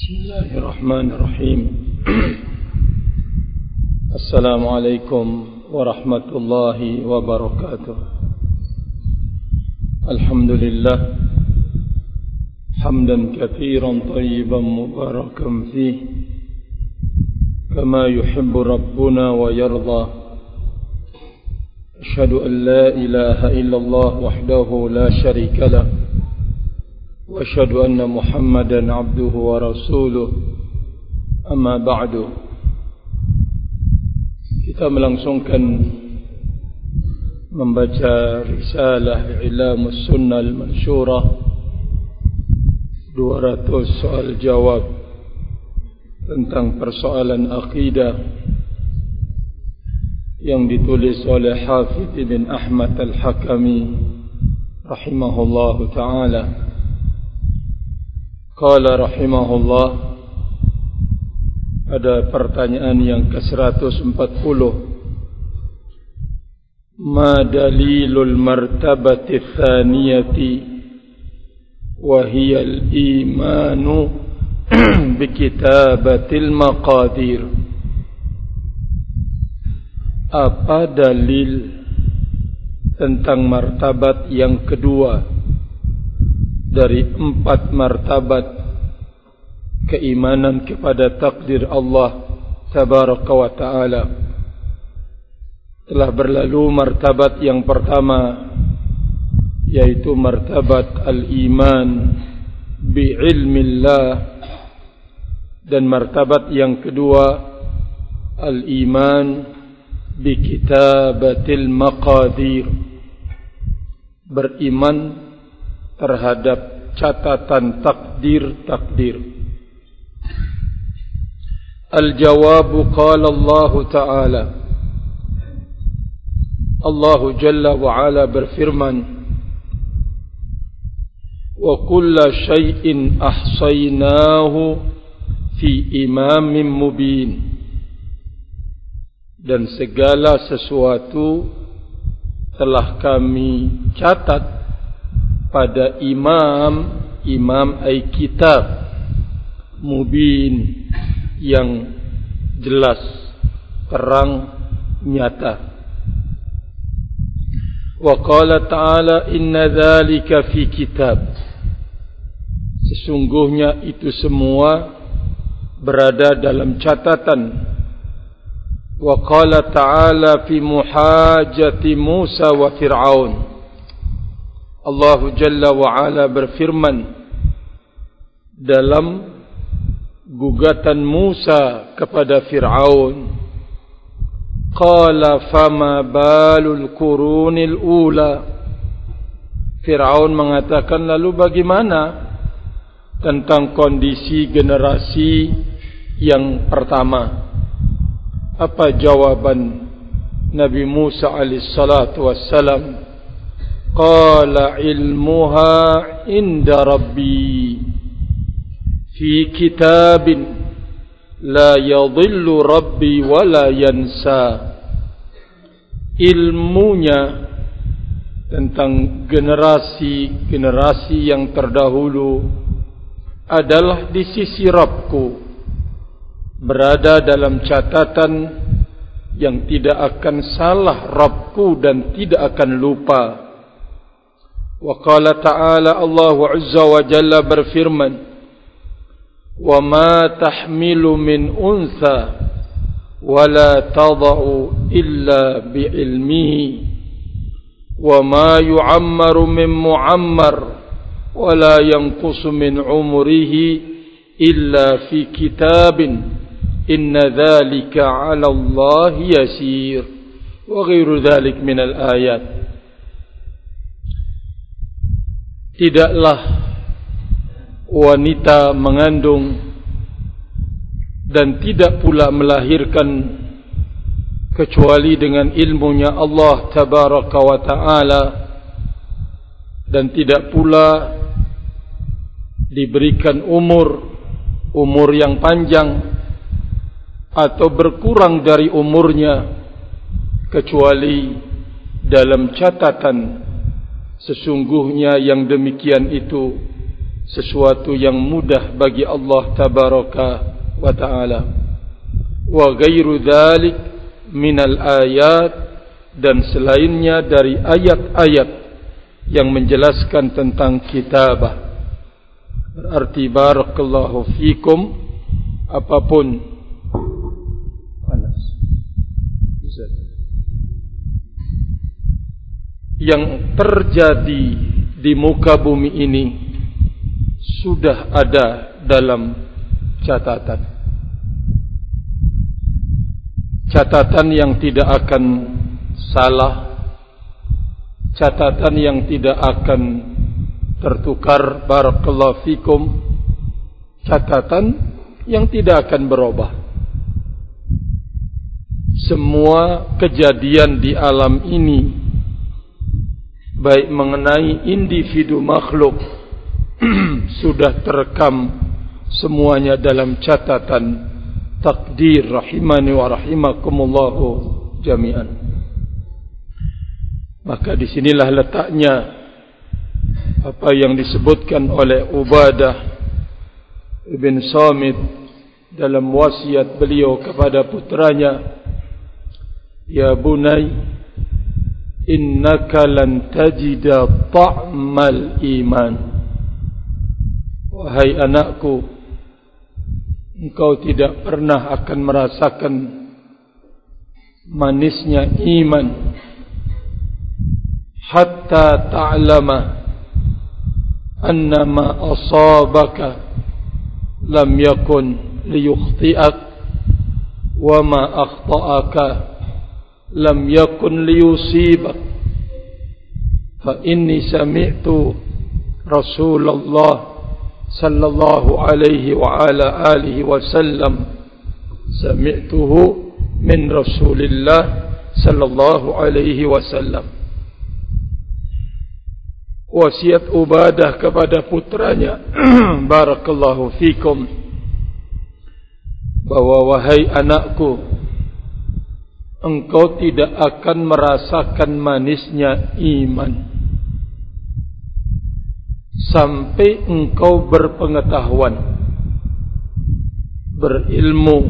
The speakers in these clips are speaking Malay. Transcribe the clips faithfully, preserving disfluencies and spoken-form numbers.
Bismillahirrahmanirrahim. Assalamualaikum warahmatullahi wabarakatuh. Alhamdulillah hamdan katsiran thayyiban mubarakan fihi kama yuhibbu rabbuna wa yarda. Asyhadu an la ilaha illallah wahdahu la syarika lah wa asyhadu anna Muhammadan abduhu wa rasuluh. Amma ba'du. Kita melangsungkan membaca risalah I'lamus Sunnah Al-Mansyurah, dua ratus soal jawab tentang persoalan akidah yang ditulis oleh Hafidh bin Ahmad Al-Hakami rahimahullahu ta'ala. Qala rahimahullah, ada pertanyaan yang ke seratus empat puluh. Ma dalilul martabati tsaniyati wa hiya al-imanu bi kitabatil maqadir. Apa dalil tentang martabat yang kedua dari empat martabat keimanan kepada takdir Allah tabaraka wa ta'ala? Telah berlalu martabat yang pertama, yaitu martabat al-iman bi'ilmillah, dan martabat yang kedua al-iman bikitabatil maqadir, beriman terhadap catatan takdir-takdir. Al-jawabu qala Allah Ta'ala, Allah Jalla wa Ala berfirman, wa kulla syai'in ahsaynahu fi imamin mubin, dan segala sesuatu telah kami catat pada imam, imam ay kitab, mubin, yang jelas, terang, nyata. Wa qala ta'ala inna dzalika fi kitab, sesungguhnya itu semua berada dalam catatan. Wa qala ta'ala fi muhajati Musa wa Fir'aun, Allah Jalla wa Ala berfirman dalam gugatan Musa kepada Fir'aun, qala fama balul qurunil ula. Fir'aun mengatakan, lalu bagaimana tentang kondisi generasi yang pertama? Apa jawaban Nabi Musa alaihi salatu wassalam? Qala ilmuha inda rabbi fi kitabin la yadhillu rabbi wa la yansa. Ilmunya tentang generasi-generasi yang terdahulu adalah di sisi Rabbku, berada dalam catatan yang tidak akan salah Rabbku dan tidak akan lupa. Wa qala ta'ala, Allah Azza wa Jalla berfirman, wa ma tahmilu min untha wa la tada'u illa bi'ilmihi wa ma yu'ammaru min mu'ammar wa la yanqusu min umrihi illa fi kitabin inna dhalika 'ala Allah yasir, wa ghairu dhalik min al-ayat. Tidaklah wanita mengandung dan tidak pula melahirkan kecuali dengan ilmunya Allah tabaraka wa ta'ala, dan tidak pula diberikan umur umur yang panjang atau berkurang dari umurnya kecuali dalam catatan. Sesungguhnya yang demikian itu sesuatu yang mudah bagi Allah tabaraka wa ta'ala. Wa ghairu dzalik minal ayat, dan selainnya dari ayat-ayat yang menjelaskan tentang kitabah. Berarti barakallahu fikum, apapun panas yang terjadi di muka bumi ini sudah ada dalam catatan. Catatan yang tidak akan salah, catatan yang tidak akan tertukar, barakallahu fikum, catatan yang tidak akan berubah. Semua kejadian di alam ini, baik mengenai individu makhluk, sudah terekam semuanya dalam catatan takdir, rahimani wa rahimakumullahu jami'an. Maka disinilah letaknya apa yang disebutkan oleh Ubadah ibn Samit dalam wasiat beliau kepada putranya, ya bunai, innaka lan tajida ta'mal iman. Wahai anakku, engkau tidak pernah akan merasakan manisnya iman hatta ta'lama anna ma asabaka lam yakun liyukhti'ak wa ma akhta'aka lam yakun liyusibak. Fa inni sami'tu Rasulullah sallallahu alaihi wa ala alihi wa sallam, sami'tuhu min Rasulillah sallallahu alaihi wa sallam. Wasiat Ubadah kepada putranya barakallahu fikum, bahwa wahai anakku, engkau tidak akan merasakan manisnya iman sampai engkau berpengetahuan, berilmu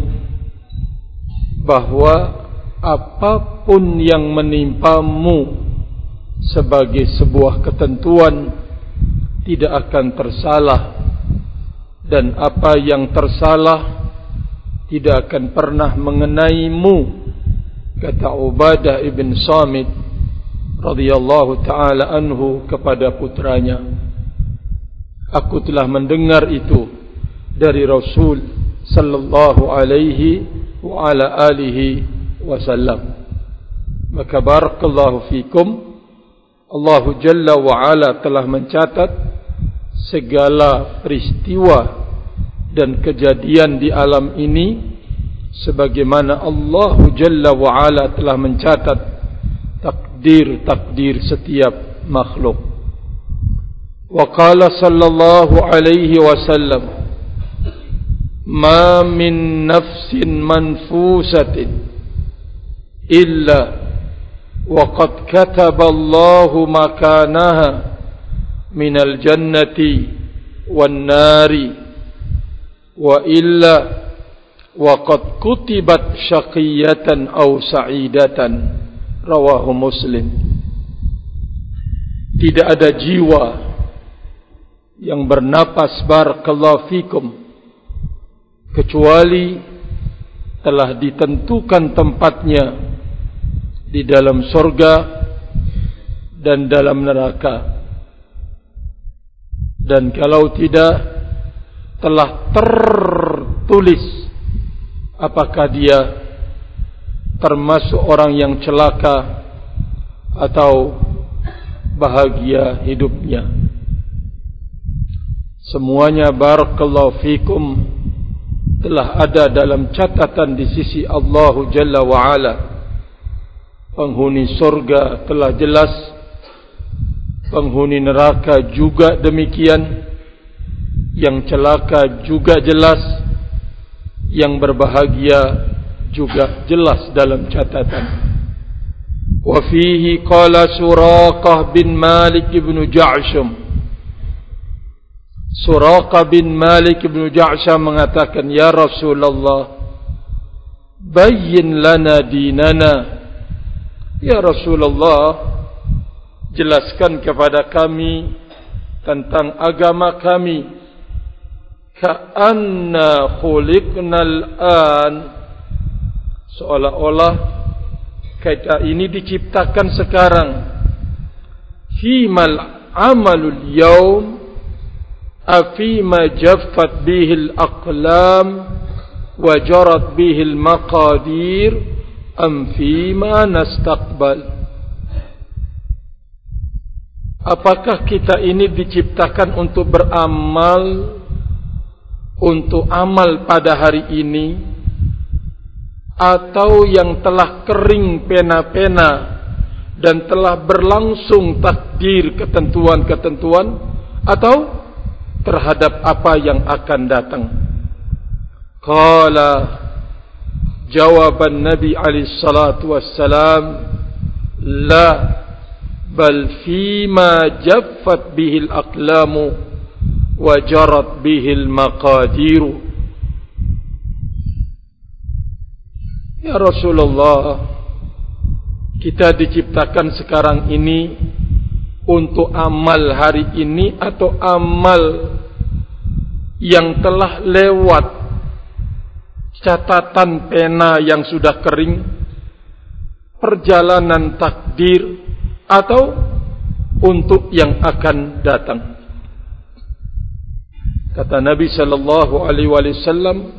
bahwa apapun yang menimpamu sebagai sebuah ketentuan tidak akan tersalah, dan apa yang tersalah tidak akan pernah mengenaimu. Kata Ubadah ibn Samit radhiyallahu ta'ala anhu kepada putranya, aku telah mendengar itu dari Rasul sallallahu alaihi wa ala alihi wasallam. Maka barakallahu fikum, Allah Jalla wa Ala telah mencatat segala peristiwa dan kejadian di alam ini sebagaimana Allah Jalla wa Ala telah mencatat takdir-takdir setiap makhluk. Wa qala sallallahu alaihi wasallam, ma min nafsin manfusatin illa وقد كتب الله مكانها من الجنة والنار وإلا وقد كتبت شقية أو سعيدة. رواه Muslim. Tidak ada jiwa yang bernapas barakallahu fikum kecuali telah ditentukan tempatnya di dalam surga dan dalam neraka. Dan kalau tidak, telah tertulis apakah dia termasuk orang yang celaka atau bahagia hidupnya. Semuanya barakallahu fikum telah ada dalam catatan di sisi Allah Jalla wa Ala. Penghuni surga telah jelas, penghuni neraka juga demikian, yang celaka juga jelas, yang berbahagia juga jelas dalam catatan. Wa fihi qala Suraqah bin Malik ibn Ja'shum, Suraqah bin Malik bin Ja'sham mengatakan, "Ya Rasulullah, bayyin lana dinana." Ya Rasulullah, jelaskan kepada kami tentang agama kami. Ka'anna khuliqnal an, seolah-olah kita ini diciptakan sekarang. Fimal amalul yawm afima jaffat bihil aqlam wa jarat bihil maqadir am fima nastaqbal. Apakah kita ini diciptakan untuk beramal, untuk amal pada hari ini, atau yang telah kering pena-pena dan telah berlangsung takdir ketentuan-ketentuan, atau terhadap apa yang akan datang? Qala, jawaban Nabi alaihi salatu wassalam, la bal fima jaffat bihil aqlamu wa jarat bihil maqadiru. Ya Rasulullah, kita diciptakan sekarang ini untuk amal hari ini atau amal yang telah lewat, catatan pena yang sudah kering, perjalanan takdir, atau untuk yang akan datang? Kata Nabi sallallahu alaihi wasallam,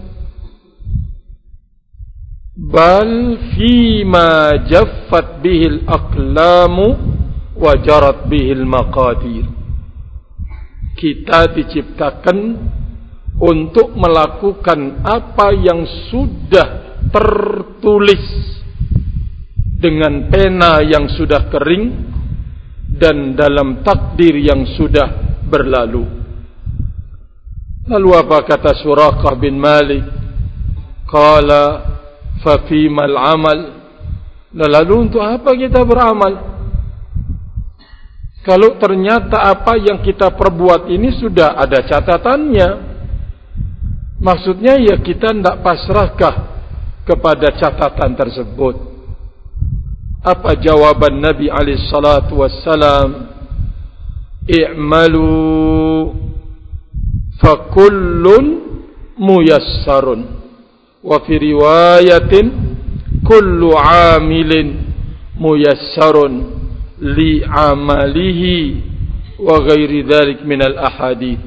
bal fima jaffat bihil aqlamu wa jarat bihil maqadir. Kita diciptakan untuk melakukan apa yang sudah tertulis dengan pena yang sudah kering dan dalam takdir yang sudah berlalu. Lalu apa kata Suraqah bin Malik? Qala fa fimal amal. Lalu untuk apa kita beramal? Kalau ternyata apa yang kita perbuat ini sudah ada catatannya, maksudnya ya kita tidak pasrahkah kepada catatan tersebut? Apa jawaban Nabi alaihi salatu wassalam? I'malu fa kullun muyassarun, wa fi riwayatin kullu amilin muyassarun li amalihi wa ghairi dhalik min al ahadith.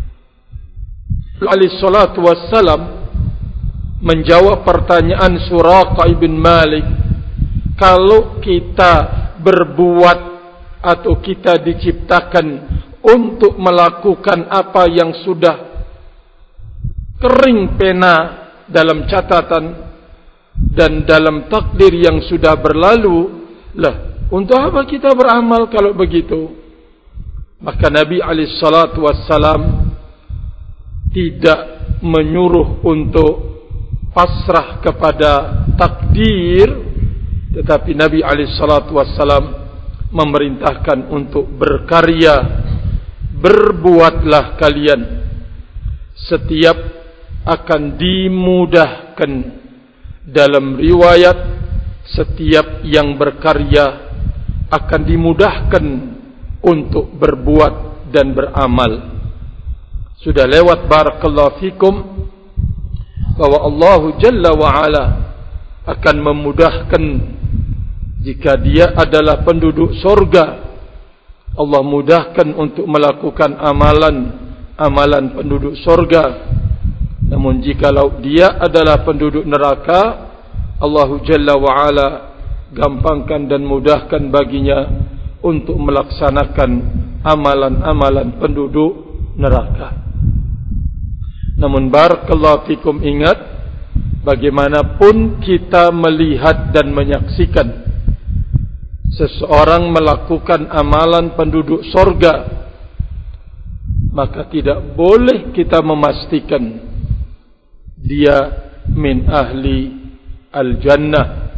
Alaihi salatu wassalam menjawab pertanyaan Suraqah bin Malik, kalau kita berbuat atau kita diciptakan untuk melakukan apa yang sudah kering pena dalam catatan dan dalam takdir yang sudah berlalu, lah, untuk apa kita beramal kalau begitu? Maka Nabi alaihi salatu wassalam tidak menyuruh untuk pasrah kepada takdir, tetapi Nabi alaihi salatu wassalam memerintahkan untuk berkarya. Berbuatlah kalian, setiap akan dimudahkan. Dalam riwayat, setiap yang berkarya akan dimudahkan untuk berbuat dan beramal. Sudah lewat barakallahu fikum bahwa Allah Jalla wa'ala akan memudahkan jika dia adalah penduduk surga. Allah mudahkan untuk melakukan amalan amalan penduduk surga. Namun jikalau dia adalah penduduk neraka, Allah Jalla wa'ala gampangkan dan mudahkan baginya untuk melaksanakan amalan-amalan penduduk neraka. Namun barakallahu fikum, ingat, bagaimanapun kita melihat dan menyaksikan seseorang melakukan amalan penduduk surga, maka tidak boleh kita memastikan dia min ahli al-jannah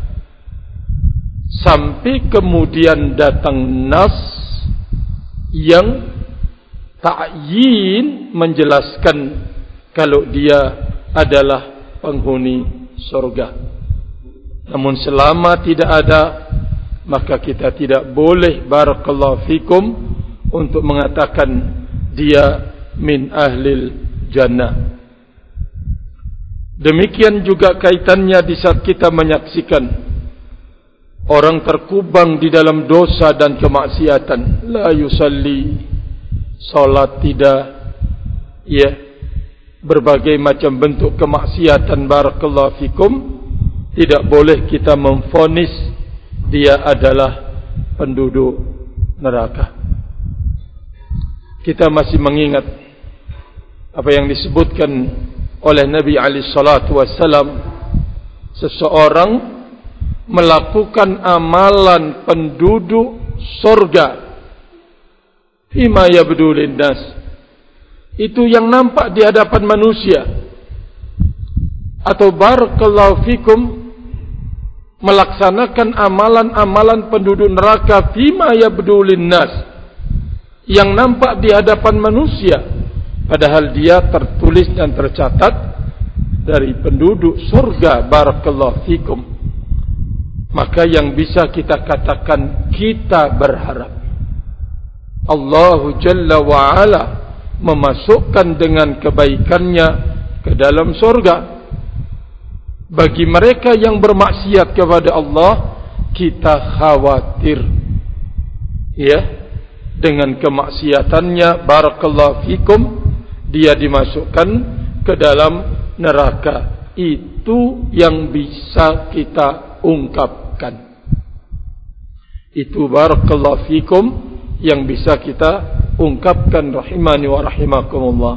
sampai kemudian datang nas yang ta'yin menjelaskan kalau dia adalah penghuni surga. Namun selama tidak ada, maka kita tidak boleh barakallahu fikum untuk mengatakan dia min ahlil jannah. Demikian juga kaitannya di saat kita menyaksikan orang terkubang di dalam dosa dan kemaksiatan. La yusalli, salat tidak, ya, berbagai macam bentuk kemaksiatan barakallahu fikum. Tidak boleh kita memvonis dia adalah penduduk neraka. Kita masih mengingat apa yang disebutkan oleh Nabi alaihi salatu wassalam, seseorang melakukan amalan penduduk surga fima yabdu linnas, itu yang nampak di hadapan manusia, atau barakallahu fikum melaksanakan amalan-amalan penduduk neraka fima yabdu linnas, yang nampak di hadapan manusia, padahal dia tertulis dan tercatat dari penduduk surga barakallahu fikum. Maka yang bisa kita katakan, kita berharap Allah Jalla wa'ala memasukkan dengan kebaikannya ke dalam surga. Bagi mereka yang bermaksiat kepada Allah, kita khawatir, ya, dengan kemaksiatannya barakallahu fikum dia dimasukkan ke dalam neraka. Itu yang bisa kita ungkapkan. Itu barakallahu fikum yang bisa kita ungkapkan rahimani wa rahimakumullah.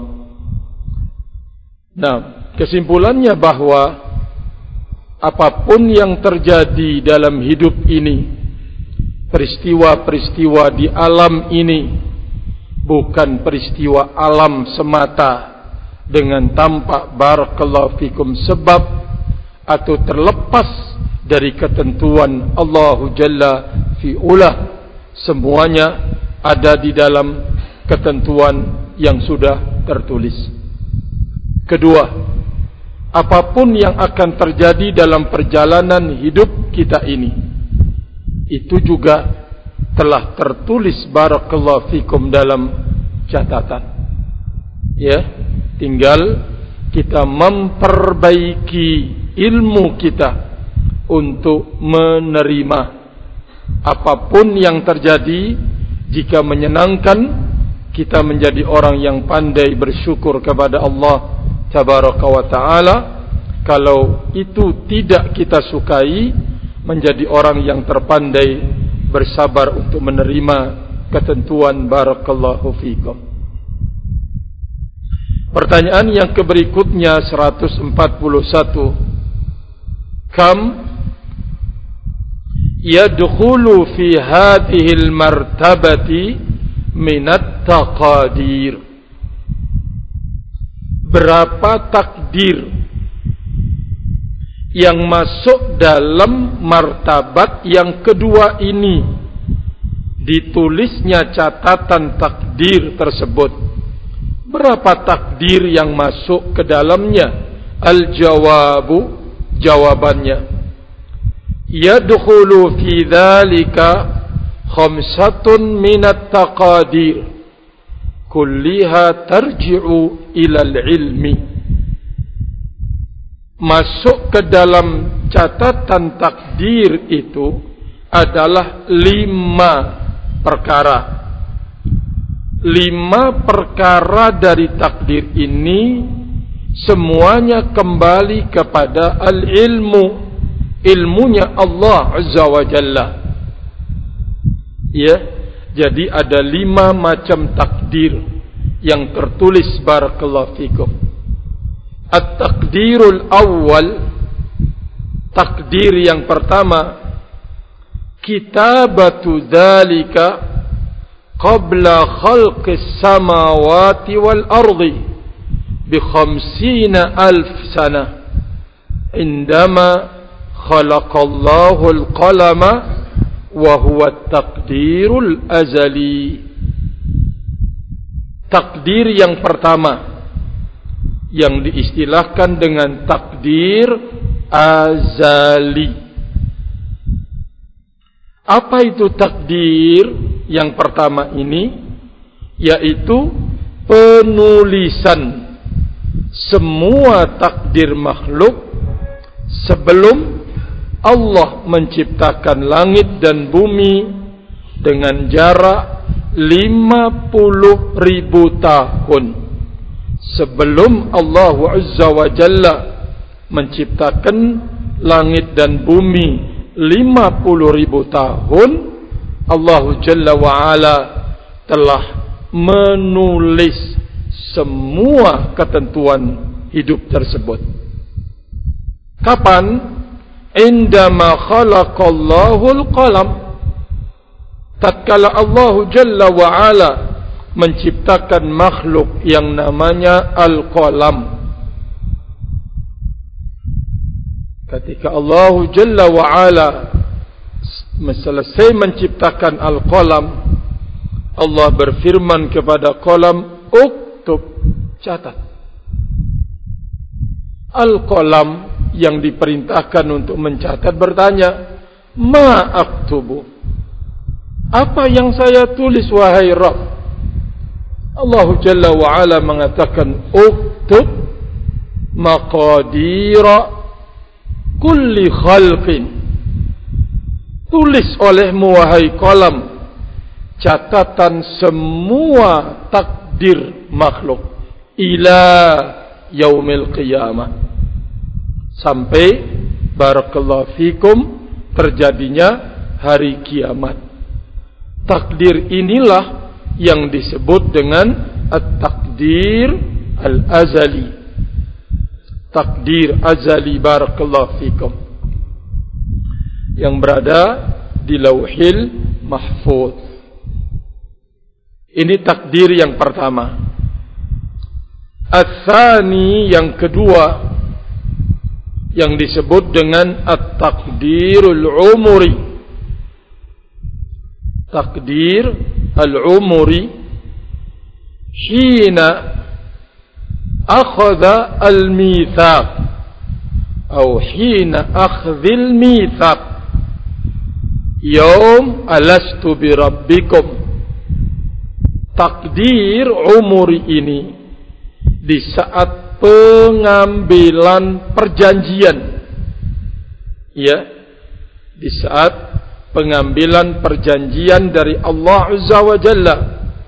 Nah, kesimpulannya bahwa apapun yang terjadi dalam hidup ini, peristiwa-peristiwa di alam ini, bukan peristiwa alam semata dengan tampak barakallahu fikum sebab atau terlepas dari ketentuan Allah Jalla fi'ulah. Semuanya ada di dalam ketentuan yang sudah tertulis. Kedua, apapun yang akan terjadi dalam perjalanan hidup kita ini, itu juga telah tertulis barakallahu fikum dalam catatan. Ya, tinggal kita memperbaiki ilmu kita untuk menerima apapun yang terjadi. Jika menyenangkan, kita menjadi orang yang pandai bersyukur kepada Allah tabaraka wa ta'ala. Kalau itu tidak kita sukai, menjadi orang yang terpandai bersabar untuk menerima ketentuan barakallahu fikum. Pertanyaan yang keberikutnya seratus empat puluh satu. Kam yadkhulu fi hadhihi al-martabati min at-taqadir? Berapa takdir yang masuk dalam martabat yang kedua ini, ditulisnya catatan takdir tersebut? Berapa takdir yang masuk ke dalamnya? Al-jawabu, jawabannya, yadkhulu fi dhalika khamsatun minat taqadir kulliha tarji'u ila al-ilmi. Masuk ke dalam catatan takdir itu adalah lima perkara. Lima perkara dari takdir ini semuanya kembali kepada al-ilmu, ilmunya Allah Azza wa Jalla. Ya, jadi ada lima macam takdir yang tertulis barakallahu fikum. At-takdirul awal, takdir yang pertama, kitabatu dzalika qabla khalqis samawati wal ardi bi khamsina alf sana, indama khalaqallahu al-qalama wa huwa at-taqdirul azali. takdir yang pertama yang diistilahkan dengan takdir azali. Apa itu takdir yang pertama ini? Yaitu penulisan semua takdir makhluk sebelum Allah menciptakan langit dan bumi dengan jarak lima puluh ribu tahun. Sebelum Allah Azza wa Jalla menciptakan langit dan bumi lima puluh ribu tahun, Allah Jalla wa Ala telah menulis semua ketentuan hidup tersebut. Kapan? Indama khalaqallahu al-qalam. Tatkala Allah Jalla wa Ala menciptakan makhluk yang namanya al-qalam. Ketika Allah Jalla wa Ala selesai menciptakan al-qalam, Allah berfirman kepada qalam, uktub, catat. Al-qalam yang diperintahkan untuk mencatat bertanya, ma aktubu, apa yang saya tulis wahai Rabb? Allah Jalla wa Ala mengatakan, uktub maqadira kulli khalqin, tulis olehmu wahai qalam catatan semua takdir makhluk ila yaumil qiyamah, sampai barakallahu fikum terjadinya hari kiamat. Takdir inilah yang disebut dengan at-takdir al-azali. Takdir azali, barakallahu fikum, yang berada di Lauhil Mahfuz. Ini takdir yang pertama. Ats-tsani, yang kedua, yang disebut dengan at-takdirul umuri. Takdir al-umuri hina akhadha al-mithaq atau hina akhdhil mithaq yaum alastu bi rabbikum. Takdir umuri ini di saat pengambilan perjanjian, ya, di saat pengambilan perjanjian dari Allah Azza wa Jalla,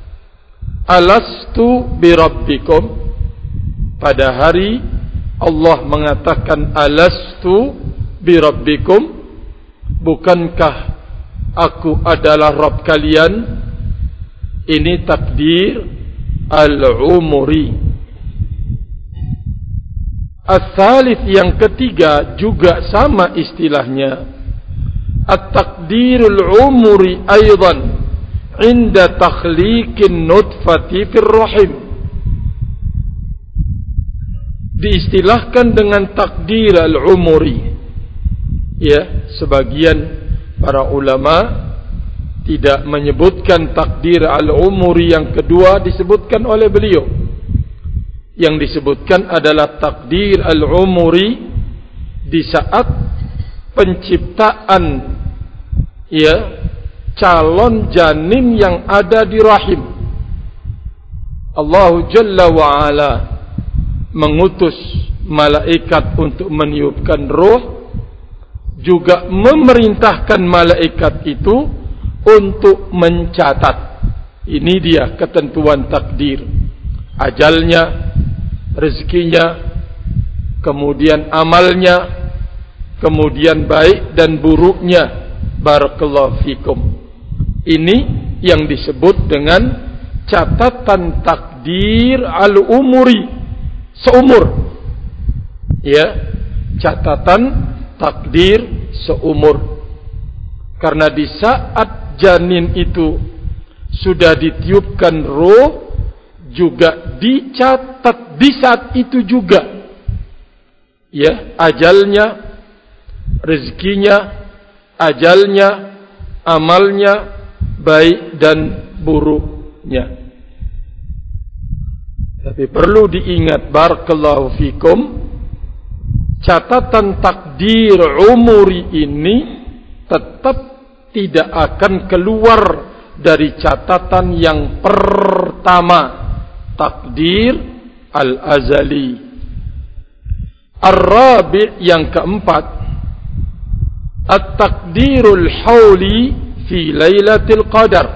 alastu bi rabbikum, pada hari Allah mengatakan alastu bi rabbikum, bukankah aku adalah Rabb kalian? Ini takdir al-umuri. Ats-tsalits, yang ketiga, juga sama istilahnya, at-takdirul umuri aidan inda takhliqin nutfati fir rahim. Diistilahkan dengan takdir al-umuri. Ya, sebagian para ulama tidak menyebutkan takdir al-umuri yang kedua disebutkan oleh beliau. Yang disebutkan adalah takdir al-umuri di saat penciptaan, ya, calon janin yang ada di rahim. Allah Jalla wa Ala mengutus malaikat untuk meniupkan roh, juga memerintahkan malaikat itu untuk mencatat. Ini dia ketentuan takdir. Ajalnya, rezekinya, kemudian amalnya, kemudian baik dan buruknya. Barakallahu fikum. Ini yang disebut dengan catatan takdir al-umuri, seumur. Ya, catatan takdir seumur. Karena di saat janin itu sudah ditiupkan roh, juga dicatat di saat itu juga, ya, ajalnya, rezekinya, ajalnya, amalnya, baik dan buruknya. Tapi perlu diingat, barakallahu fikum, catatan takdir umuri ini tetap tidak akan keluar dari catatan yang pertama, takdir al-azali. Ar-rabi', yang keempat, at-takdirul hawli fi lailatul qadar.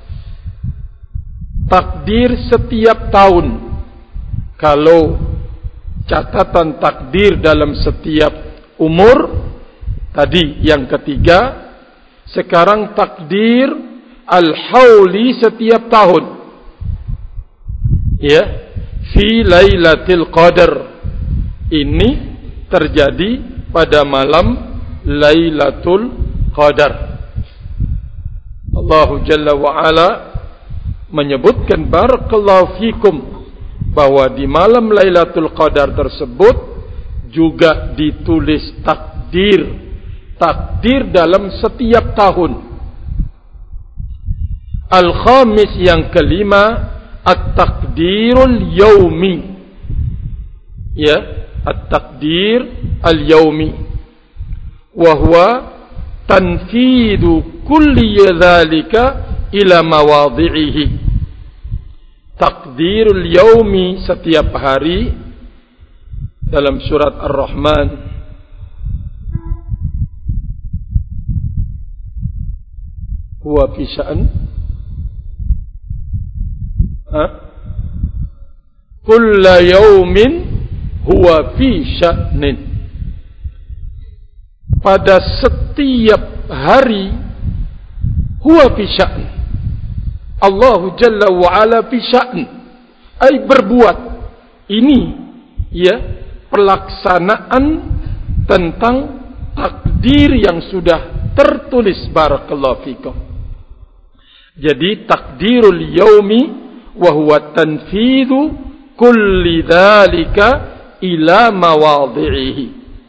Takdir setiap tahun. Kalau catatan takdir dalam setiap umur tadi yang ketiga, sekarang takdir al-hawli setiap tahun. Ya, fi lailatul qadar. Ini terjadi pada malam Lailatul Qadar. Allah Jalla wa Ala menyebutkan, barakallahu fikum, bahwa di malam Lailatul Qadar tersebut juga ditulis takdir. Takdir dalam setiap tahun. Al-khamis, yang kelima, at-takdirul yaumi. Ya, at-takdir al-yaumi, wa huwa tanfidu kulli dzalika ila mawadhi'ihi. Takdirul yaumi, setiap hari, dalam surat Ar-Rahman huwa fi sya'n, ha, kulla yaumin huwa fi sya'nin. Pada setiap hari, huwa fi sya'n, Allah Jalla wa Ala fi sya'n, ay berbuat. Ini ya pelaksanaan tentang takdir yang sudah tertulis, barakallahu fikum. Jadi takdirul yaumi wa huwa tanfidhu kulli dzalika ila mawadhi'ihi.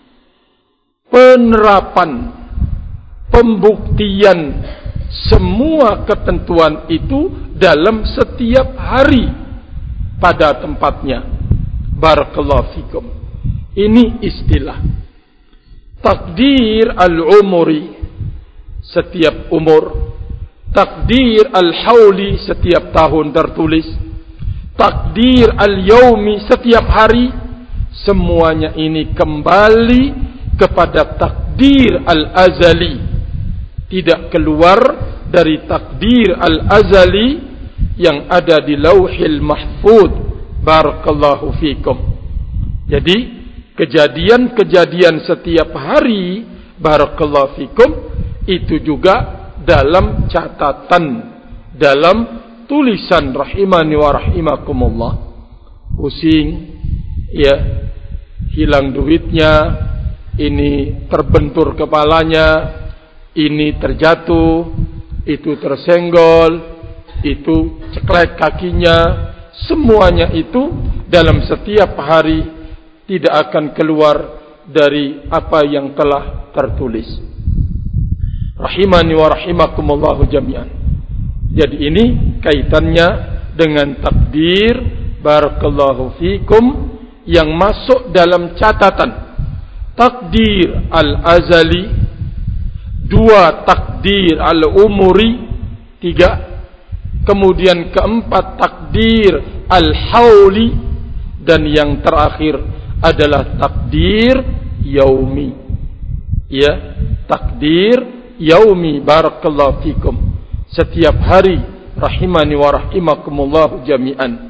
Penerapan, pembuktian semua ketentuan itu dalam setiap hari pada tempatnya. Barakallahu fikum. Ini istilah takdir al-umuri, setiap umur. Takdir al-hawli, setiap tahun tertulis. Takdir al-yaumi, setiap hari. Semuanya ini kembali kepada takdir al-azali. Tidak keluar dari takdir al-azali yang ada di lauhil mahfud. Barakallahu fikum. Jadi kejadian-kejadian setiap hari, barakallahu fikum, itu juga dalam catatan, dalam tulisan, rahimani wa rahimakumullah. Pusing, ya, hilang duitnya, ini terbentur kepalanya, ini terjatuh, itu tersenggol, itu ceklek kakinya. Semuanya itu dalam setiap hari tidak akan keluar dari apa yang telah tertulis. Rahimani wa rahimakumullahu jami'an. Jadi ini kaitannya dengan takdir, barakallahu fikum, yang masuk dalam catatan takdir al-azali, dua takdir al-umuri, tiga, kemudian keempat takdir al-hawli, dan yang terakhir adalah takdir yaumi. Ya, takdir yaumi, barakallahu fikum, setiap hari, rahimani wa rahimakumullah jami'an.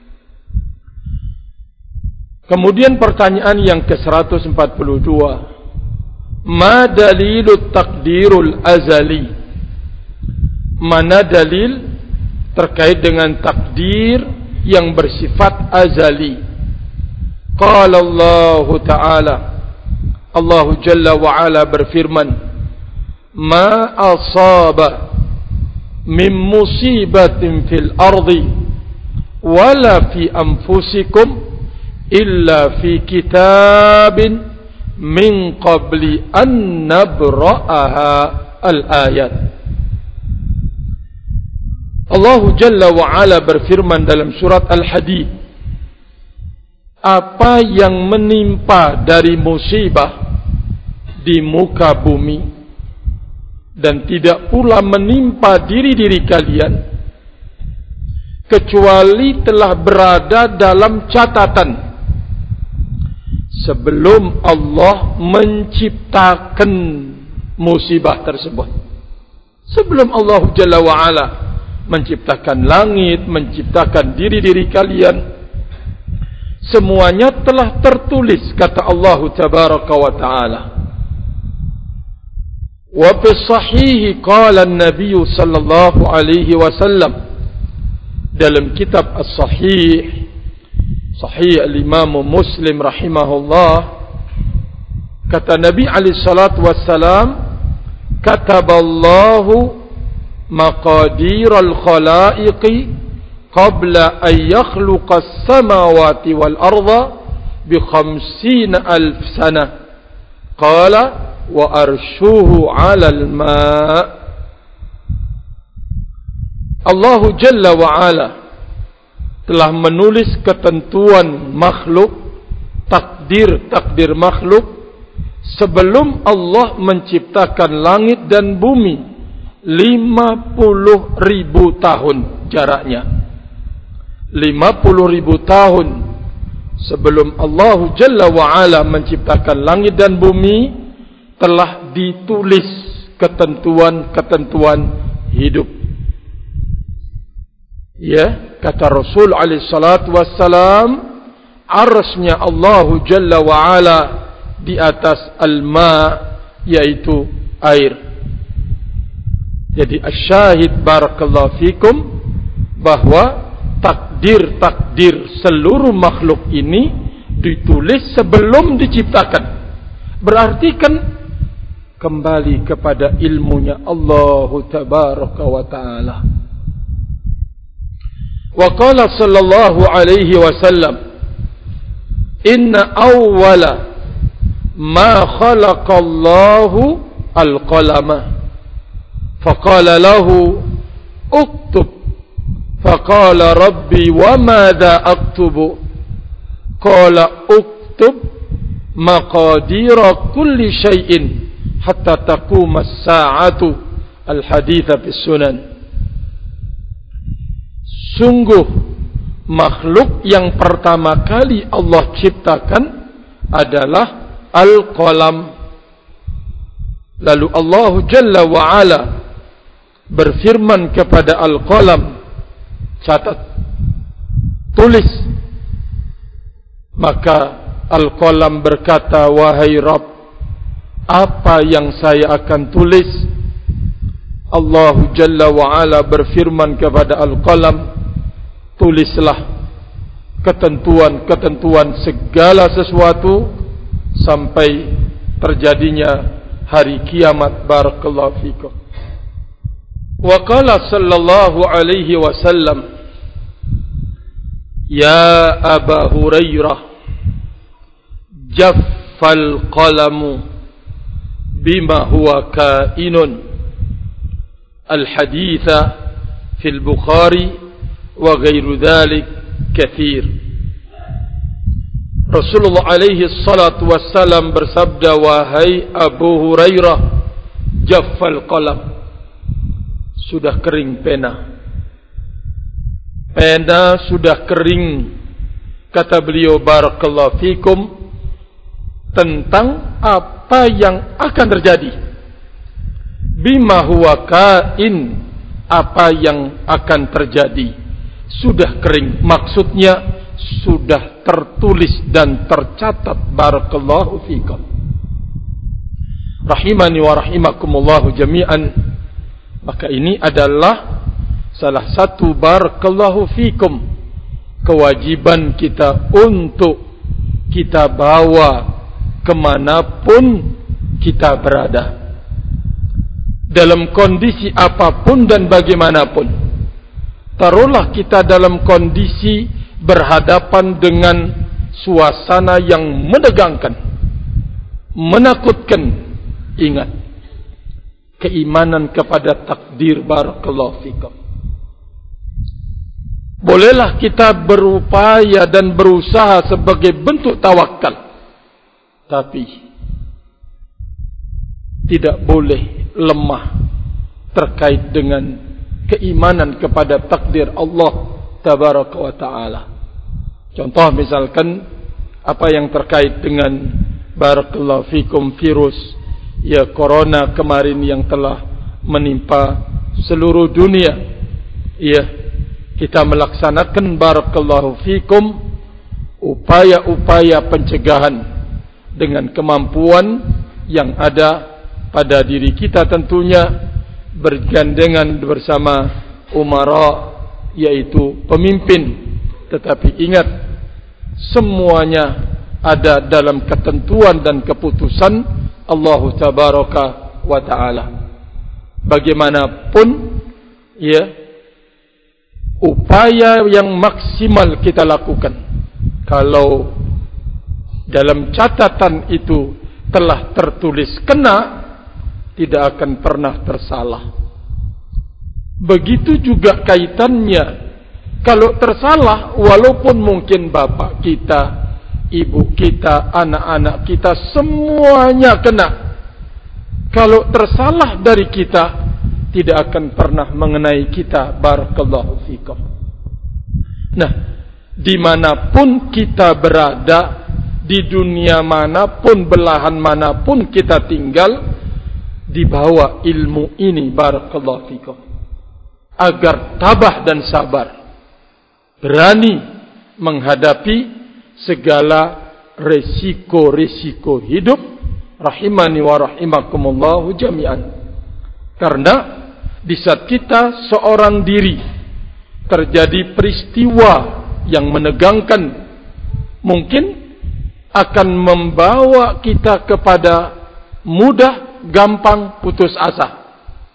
Kemudian pertanyaan yang ke seratus empat puluh dua, ma dalilut takdirul azali? Mana dalil terkait dengan takdir yang bersifat azali? Qala Allah Ta'ala, Allah Jalla wa Ala berfirman, ma asaba min musibatin fil ardi wala fi anfusikum illa fi kitabin min qabli an nabra'aha. Al-ayat. Allah Jalla wa Ala berfirman dalam surat Al-Hadid apa yang menimpa dari musibah di muka bumi dan tidak pula menimpa diri-diri kalian kecuali telah berada dalam catatan sebelum Allah menciptakan musibah tersebut. Sebelum Allah Jalla wa'ala menciptakan langit, menciptakan diri-diri kalian, semuanya telah tertulis, kata Allah Tabaraka wa Ta'ala. Wa fi sahih qala an-nabiy sallallahu alaihi wasallam, dalam kitab as-sahih, sahih al-Imam Muslim rahimahullah, kata Nabi alaihi salatu wassalam, kataballahu maqadiral khalaiqi qabla an yakhluqa as-samawati wal arda bi khamsina alf sana, qala wa arshuhu 'ala al-ma'. Allah Jalla wa Ala telah menulis ketentuan makhluk, takdir-takdir makhluk sebelum Allah menciptakan langit dan bumi. Lima puluh ribu tahun jaraknya. Lima puluh ribu tahun sebelum Allah Jalla wa'ala menciptakan langit dan bumi, telah ditulis ketentuan-ketentuan hidup. Ya, kata Rasul alaihi salatu wassalam, arsy-Nya Allah Jalla wa'ala di atas al-ma, yaitu air. Jadi asyahid barakallahu fikum bahwa takdir-takdir seluruh makhluk ini ditulis sebelum diciptakan. Berarti kan kembali kepada ilmunya Allah Tabaraka wa Ta'ala. Wa qala sallallahu alaihi wasallam, inna awwala ma khalaqallahu al-qalama faqala lahu uktub, faqala rabbi wa madha aktubu, qala uktub maqadira kulli syai'in hatta taquma as-sa'atu, al-haditha bis sunan. Sungguh makhluk yang pertama kali Allah ciptakan adalah al-qalam. Lalu Allah Jalla wa'ala berfirman kepada al-qalam, catat, tulis. Maka al-qalam berkata, wahai Rabb, apa yang saya akan tulis? Allah Jalla wa'ala berfirman kepada al-qalam, tulislah ketentuan-ketentuan segala sesuatu sampai terjadinya hari kiamat. Barakallahu fikum. Wa qala sallallahu alaihi wasallam, ya Aba Hurairah, jaffal qalamu bima huwa kainun. Al-haditha fil Bukhari wa ghairu dhalik kathir. Rasulullah alaihi salatu wassalam bersabda, wahai Abu Hurairah, jaffal qalam, sudah kering pena. Pena sudah kering, kata beliau barakallahu fikum, tentang apa yang akan terjadi. Bima huwa kain, apa yang akan terjadi sudah kering, maksudnya sudah tertulis dan tercatat. Barakallahu fikum, rahimani wa rahimakumullahu jami'an. Maka ini adalah salah satu, barakallahu fikum, kewajiban kita untuk kita bawa kemanapun kita berada, dalam kondisi apapun dan bagaimanapun. Taruhlah kita dalam kondisi berhadapan dengan suasana yang menegangkan, menakutkan. Ingat keimanan kepada takdir. Barakallahu fikum. bolehlah kita berupaya dan berusaha sebagai bentuk tawakal, tapi tidak boleh lemah terkait dengan keimanan kepada takdir Allah Tabaraka wa Ta'ala. Contoh misalkan apa yang terkait dengan barakallahu fikum virus ya corona kemarin yang telah menimpa seluruh dunia. Ya, kita melaksanakan barakallahu fikum upaya-upaya pencegahan dengan kemampuan yang ada pada diri kita, tentunya bergandengan bersama umara, yaitu pemimpin. Tetapi ingat, semuanya ada dalam ketentuan dan keputusan Allah Tabaraka wa Ta'ala. Bagaimanapun ya, upaya yang maksimal kita lakukan, kalau dalam catatan itu telah tertulis kena, tidak akan pernah tersalah. Begitu juga kaitannya, kalau tersalah, walaupun mungkin bapak kita, ibu kita, anak-anak kita, semuanya kena. Kalau tersalah dari kita, tidak akan pernah mengenai kita. Barakallahu fikum. Nah, dimanapun kita berada, di dunia manapun, belahan manapun kita tinggal, dibawa ilmu ini, barakallahu fikum, agar tabah dan sabar, berani menghadapi segala resiko-resiko hidup, rahimani wa rahimakumullahu jami'an. Karena di saat kita seorang diri terjadi peristiwa yang menegangkan, mungkin akan membawa kita kepada mudah, gampang putus asa,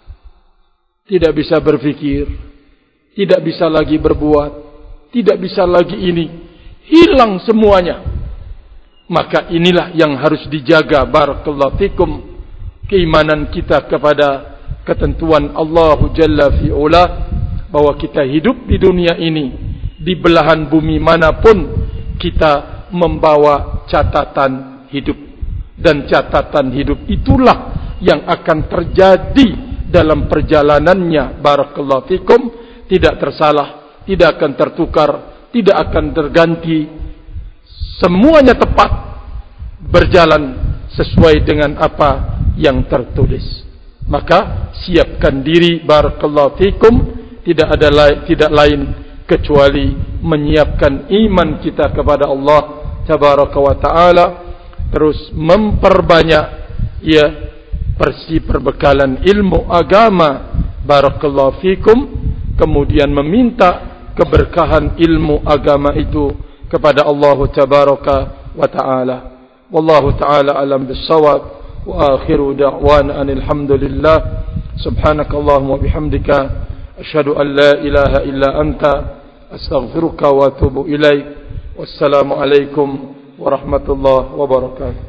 tidak bisa berpikir, tidak bisa lagi berbuat, tidak bisa lagi ini, hilang semuanya. Maka inilah yang harus dijaga, barakallahu fikum, keimanan kita kepada ketentuan Allah Jalla fi'ula, bahwa kita hidup di dunia ini, di belahan bumi manapun, kita membawa catatan hidup. Dan catatan hidup itulah yang akan terjadi dalam perjalanannya, barakallahu fikum, tidak tersalah, tidak akan tertukar, tidak akan terganti, semuanya tepat berjalan sesuai dengan apa yang tertulis. Maka siapkan diri, barakallahu fikum, tidak ada lain, tidak lain kecuali menyiapkan iman kita kepada Allah Tabaraka wa Ta'ala, terus memperbanyak ya persi perbekalan ilmu agama, barakallahu fikum, kemudian meminta keberkahan ilmu agama itu kepada Allah Tabaraka wa Ta'ala. Wallahu ta'ala alam bissawab, wa akhiru da'wana alhamdulillah. Subhanakallahumma bihamdika, asyhadu an la ilaha illa anta, astaghfiruka wa atubu ilaik. Wassalamu alaikum warahmatullahi wabarakatuh.